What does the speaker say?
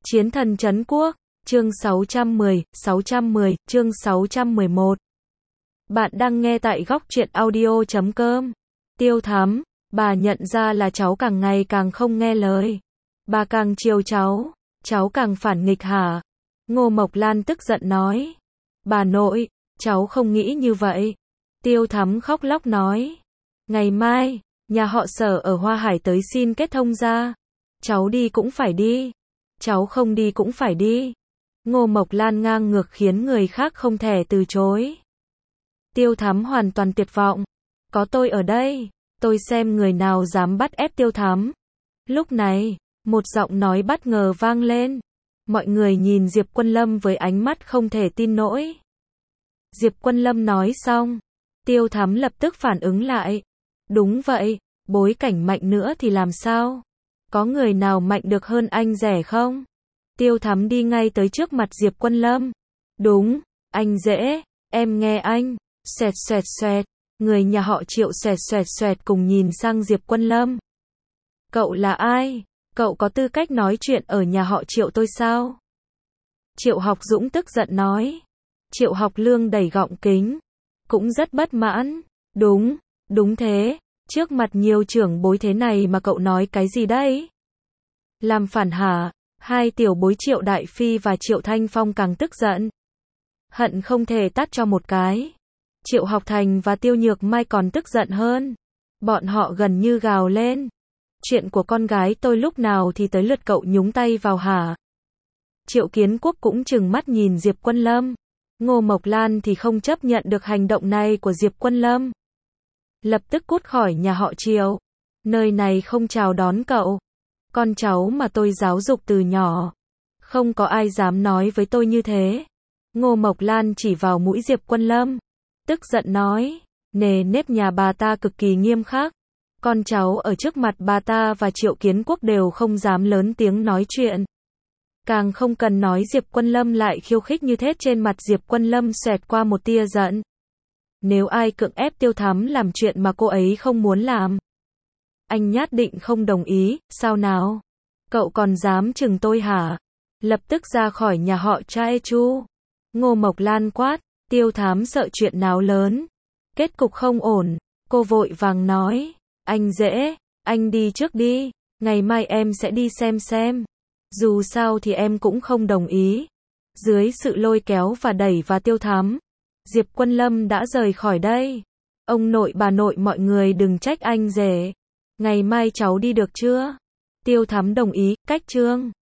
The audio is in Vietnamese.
Chiến thần trấn quốc, chương 610, chương 611. Bạn đang nghe tại góc truyện audio.com. Tiêu Thắm, bà nhận ra là cháu càng ngày càng không nghe lời. Bà càng chiều cháu càng phản nghịch hả? Ngô Mộc Lan tức giận nói. Bà nội, cháu không nghĩ như vậy. Tiêu Thắm khóc lóc nói. Ngày mai, nhà họ Sở ở Hoa Hải tới xin kết thông ra. Cháu đi cũng phải đi. Cháu không đi cũng phải đi. Ngô Mộc Lan ngang ngược khiến người khác không thể từ chối. Tiêu Thắm hoàn toàn tuyệt vọng. Có tôi ở đây, tôi xem người nào dám bắt ép Tiêu Thắm. Lúc này, một giọng nói bất ngờ vang lên. Mọi người nhìn Diệp Quân Lâm với ánh mắt không thể tin nổi. Diệp Quân Lâm nói xong, Tiêu Thắm lập tức phản ứng lại. Đúng vậy, bối cảnh mạnh nữa thì làm sao? Có người nào mạnh được hơn anh rể không? Tiêu Thắm đi ngay tới trước mặt Diệp Quân Lâm. Đúng, anh dễ, em nghe anh. Xoẹt xoẹt xoẹt, người nhà họ Triệu xoẹt xoẹt xoẹt cùng nhìn sang Diệp Quân Lâm. Cậu là ai? Cậu có tư cách nói chuyện ở nhà họ Triệu tôi sao? Triệu Học Dũng tức giận nói. Triệu Học Lương đẩy gọng kính, cũng rất bất mãn. Đúng thế, trước mặt nhiều trưởng bối thế này mà cậu nói cái gì đấy? Làm phản hả? Hai tiểu bối Triệu Đại Phi và Triệu Thanh Phong càng tức giận. Hận không thể tát cho một cái. Triệu Học Thành và Tiêu Nhược Mai còn tức giận hơn. Bọn họ gần như gào lên. Chuyện của con gái tôi lúc nào thì tới lượt cậu nhúng tay vào hả? Triệu Kiến Quốc cũng trừng mắt nhìn Diệp Quân Lâm. Ngô Mộc Lan thì không chấp nhận được hành động này của Diệp Quân Lâm. Lập tức cút khỏi nhà họ Triệu. Nơi này không chào đón cậu. Con cháu mà tôi giáo dục từ nhỏ. Không có ai dám nói với tôi như thế. Ngô Mộc Lan chỉ vào mũi Diệp Quân Lâm. Tức giận nói. Nề nếp nhà bà ta cực kỳ nghiêm khắc. Con cháu ở trước mặt bà ta và Triệu Kiến Quốc đều không dám lớn tiếng nói chuyện. Càng không cần nói Diệp Quân Lâm lại khiêu khích như thế. Trên mặt Diệp Quân Lâm xẹt qua một tia giận. Nếu ai cưỡng ép Tiêu Thắm làm chuyện mà cô ấy không muốn làm, anh nhất định không đồng ý. Sao nào? Cậu còn dám chừng tôi hả? Lập tức ra khỏi nhà họ Chae Chu. Ngô Mộc Lan quát. Tiêu Thắm sợ chuyện náo lớn, kết cục không ổn. Cô vội vàng nói. Anh dễ, anh đi trước đi. Ngày mai em sẽ đi xem. Dù sao thì em cũng không đồng ý. Dưới sự lôi kéo và đẩy và Tiêu Thắm, Diệp Quân Lâm đã rời khỏi đây. Ông nội bà nội mọi người đừng trách anh rể. Ngày mai cháu đi được chưa? Tiêu Thắm đồng ý, cách chương.